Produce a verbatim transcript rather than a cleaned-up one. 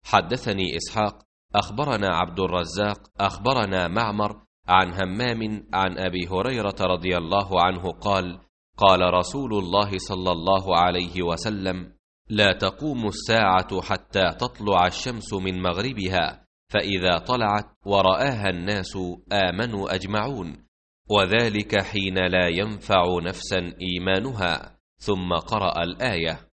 حدثني إسحاق أخبرنا عبد الرزاق أخبرنا معمر عن همام عن أبي هريرة رضي الله عنه قال: قال رسول الله صلى الله عليه وسلم: لا تقوم الساعة حتى تطلع الشمس من مغربها، فإذا طلعت ورآها الناس آمنوا أجمعون، وذلك حين لا ينفع نفسا إيمانها. ثم قرأ الآية.